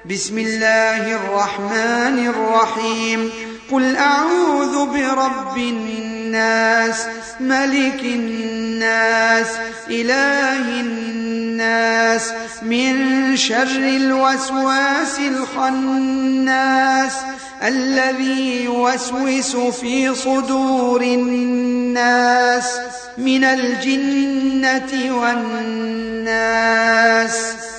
بسم الله الرحمن الرحيم قل أعوذ برب الناس ملك الناس إله الناس من شر الوسواس الخناس الذي يوسوس في صدور الناس من الجنة والناس.